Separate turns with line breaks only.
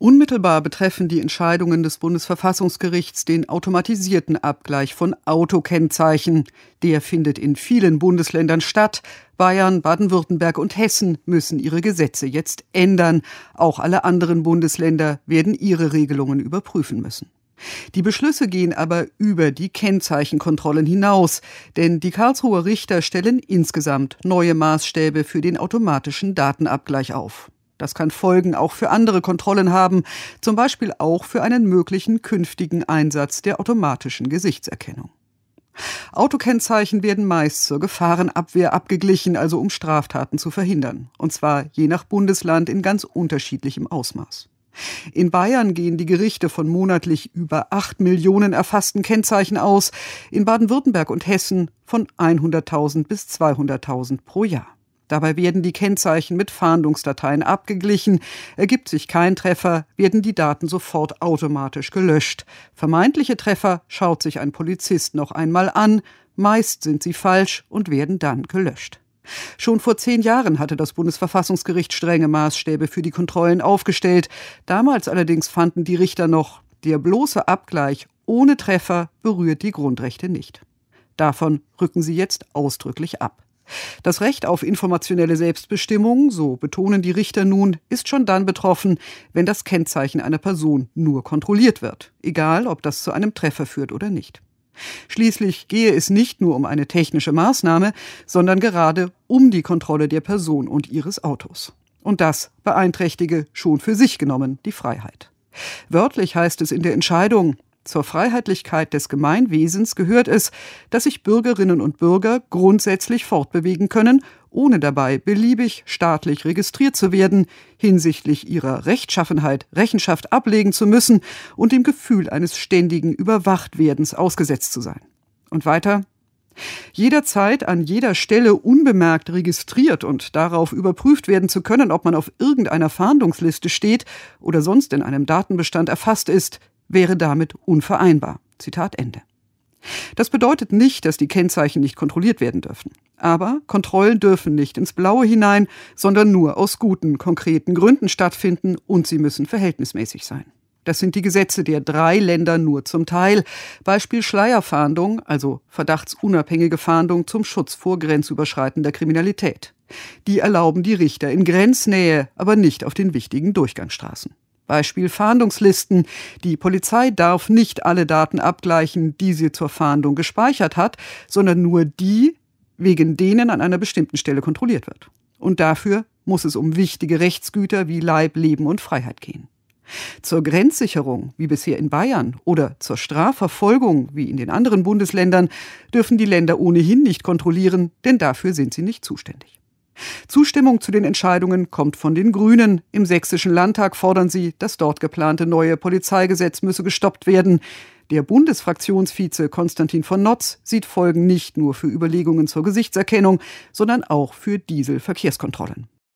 Unmittelbar betreffen die Entscheidungen des Bundesverfassungsgerichts den automatisierten Abgleich von Autokennzeichen. Der findet in vielen Bundesländern statt. Bayern, Baden-Württemberg und Hessen müssen ihre Gesetze jetzt ändern. Auch alle anderen Bundesländer werden ihre Regelungen überprüfen müssen. Die Beschlüsse gehen aber über die Kennzeichenkontrollen hinaus, denn die Karlsruher Richter stellen insgesamt neue Maßstäbe für den automatischen Datenabgleich auf. Das kann Folgen auch für andere Kontrollen haben, zum Beispiel auch für einen möglichen künftigen Einsatz der automatischen Gesichtserkennung. Autokennzeichen werden meist zur Gefahrenabwehr abgeglichen, also um Straftaten zu verhindern, und zwar je nach Bundesland in ganz unterschiedlichem Ausmaß. In Bayern gehen die Gerichte von monatlich über 8 Millionen erfassten Kennzeichen aus, in Baden-Württemberg und Hessen von 100.000 bis 200.000 pro Jahr. Dabei werden die Kennzeichen mit Fahndungsdateien abgeglichen. Ergibt sich kein Treffer, werden die Daten sofort automatisch gelöscht. Vermeintliche Treffer schaut sich ein Polizist noch einmal an. Meist sind sie falsch und werden dann gelöscht. Schon vor 10 Jahren hatte das Bundesverfassungsgericht strenge Maßstäbe für die Kontrollen aufgestellt. Damals allerdings fanden die Richter noch, der bloße Abgleich ohne Treffer berührt die Grundrechte nicht. Davon rücken sie jetzt ausdrücklich ab. Das Recht auf informationelle Selbstbestimmung, so betonen die Richter nun, ist schon dann betroffen, wenn das Kennzeichen einer Person nur kontrolliert wird, egal ob das zu einem Treffer führt oder nicht. Schließlich gehe es nicht nur um eine technische Maßnahme, sondern gerade um die Kontrolle der Person und ihres Autos. Und das beeinträchtige schon für sich genommen die Freiheit. Wörtlich heißt es in der Entscheidung: Zur Freiheitlichkeit des Gemeinwesens gehört es, dass sich Bürgerinnen und Bürger grundsätzlich fortbewegen können, ohne dabei beliebig staatlich registriert zu werden, hinsichtlich ihrer Rechtschaffenheit Rechenschaft ablegen zu müssen und dem Gefühl eines ständigen Überwachtwerdens ausgesetzt zu sein. Und weiter: Jederzeit an jeder Stelle unbemerkt registriert und darauf überprüft werden zu können, ob man auf irgendeiner Fahndungsliste steht oder sonst in einem Datenbestand erfasst ist, wäre damit unvereinbar. Zitat Ende. Das bedeutet nicht, dass die Kennzeichen nicht kontrolliert werden dürfen. Aber Kontrollen dürfen nicht ins Blaue hinein, sondern nur aus guten, konkreten Gründen stattfinden und sie müssen verhältnismäßig sein. Das sind die Gesetze der 3 Länder nur zum Teil. Beispiel Schleierfahndung, also verdachtsunabhängige Fahndung zum Schutz vor grenzüberschreitender Kriminalität. Die erlauben die Richter in Grenznähe, aber nicht auf den wichtigen Durchgangsstraßen. Beispiel Fahndungslisten. Die Polizei darf nicht alle Daten abgleichen, die sie zur Fahndung gespeichert hat, sondern nur die, wegen denen an einer bestimmten Stelle kontrolliert wird. Und dafür muss es um wichtige Rechtsgüter wie Leib, Leben und Freiheit gehen. Zur Grenzsicherung, wie bisher in Bayern, oder zur Strafverfolgung, wie in den anderen Bundesländern, dürfen die Länder ohnehin nicht kontrollieren, denn dafür sind sie nicht zuständig. Zustimmung zu den Entscheidungen kommt von den Grünen. Im Sächsischen Landtag fordern sie, das dort geplante neue Polizeigesetz müsse gestoppt werden. Der Bundesfraktionsvize Konstantin von Notz sieht Folgen nicht nur für Überlegungen zur Gesichtserkennung, sondern auch für Dieselverkehrskontrollen.